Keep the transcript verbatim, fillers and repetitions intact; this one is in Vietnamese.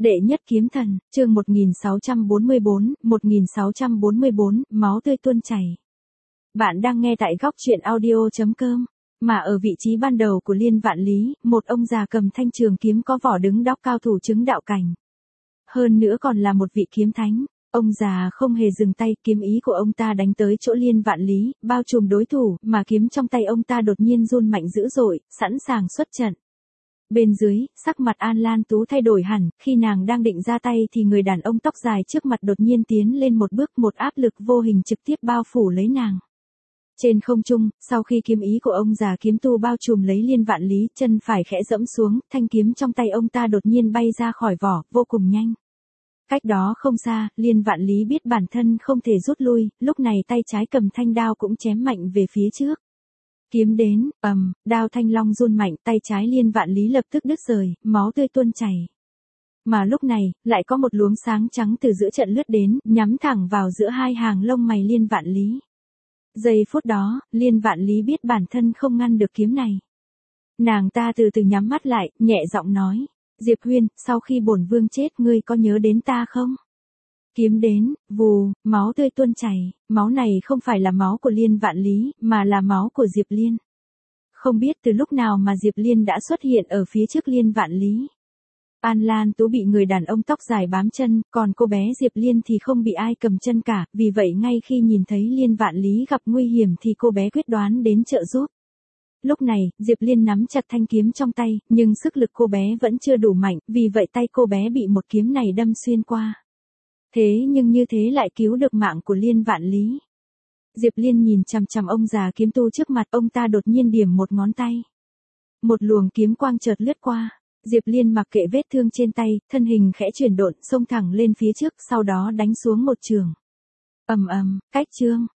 Đệ nhất kiếm thần, chương một nghìn sáu trăm bốn mươi bốn, một nghìn sáu trăm bốn mươi bốn, máu tươi tuôn chảy. Bạn đang nghe tại góc truyện audio chấm com, mà ở vị trí ban đầu của Liên Vạn Lý, một ông già cầm thanh trường kiếm có vỏ đứng đóc cao thủ chứng đạo cảnh. Hơn nữa còn là một vị kiếm thánh. Ông già không hề dừng tay, kiếm ý của ông ta đánh tới chỗ Liên Vạn Lý, bao trùm đối thủ, mà kiếm trong tay ông ta đột nhiên run mạnh dữ dội, sẵn sàng xuất trận. Bên dưới, sắc mặt An Lan Tú thay đổi hẳn, khi nàng đang định ra tay thì người đàn ông tóc dài trước mặt đột nhiên tiến lên một bước, một áp lực vô hình trực tiếp bao phủ lấy nàng. Trên không trung, sau khi kiếm ý của ông già kiếm tu bao trùm lấy Liên Vạn Lý, chân phải khẽ dẫm xuống, thanh kiếm trong tay ông ta đột nhiên bay ra khỏi vỏ, vô cùng nhanh. Cách đó không xa, Liên Vạn Lý biết bản thân không thể rút lui, lúc này tay trái cầm thanh đao cũng chém mạnh về phía trước. Kiếm đến, ầm, đao thanh long run mạnh, tay trái Liên Vạn Lý lập tức đứt rời, máu tươi tuôn chảy. Mà lúc này, lại có một luống sáng trắng từ giữa trận lướt đến, nhắm thẳng vào giữa hai hàng lông mày Liên Vạn Lý. Giây phút đó, Liên Vạn Lý biết bản thân không ngăn được kiếm này. Nàng ta từ từ nhắm mắt lại, nhẹ giọng nói, Diệp Huyên, sau khi bổn vương chết ngươi có nhớ đến ta không? Kiếm đến, vù, máu tươi tuôn chảy, máu này không phải là máu của Liên Vạn Lý, mà là máu của Diệp Liên. Không biết từ lúc nào mà Diệp Liên đã xuất hiện ở phía trước Liên Vạn Lý. An Lan Tú bị người đàn ông tóc dài bám chân, còn cô bé Diệp Liên thì không bị ai cầm chân cả, vì vậy ngay khi nhìn thấy Liên Vạn Lý gặp nguy hiểm thì cô bé quyết đoán đến trợ giúp. Lúc này, Diệp Liên nắm chặt thanh kiếm trong tay, nhưng sức lực cô bé vẫn chưa đủ mạnh, vì vậy tay cô bé bị một kiếm này đâm xuyên qua. Thế nhưng như thế lại cứu được mạng của Liên Vạn Lý. Diệp Liên nhìn chằm chằm ông già kiếm tu trước mặt, ông ta đột nhiên điểm một ngón tay. Một luồng kiếm quang chợt lướt qua. Diệp Liên mặc kệ vết thương trên tay, thân hình khẽ chuyển độn, xông thẳng lên phía trước, sau đó đánh xuống một trường. Ầm ầm, cách chương,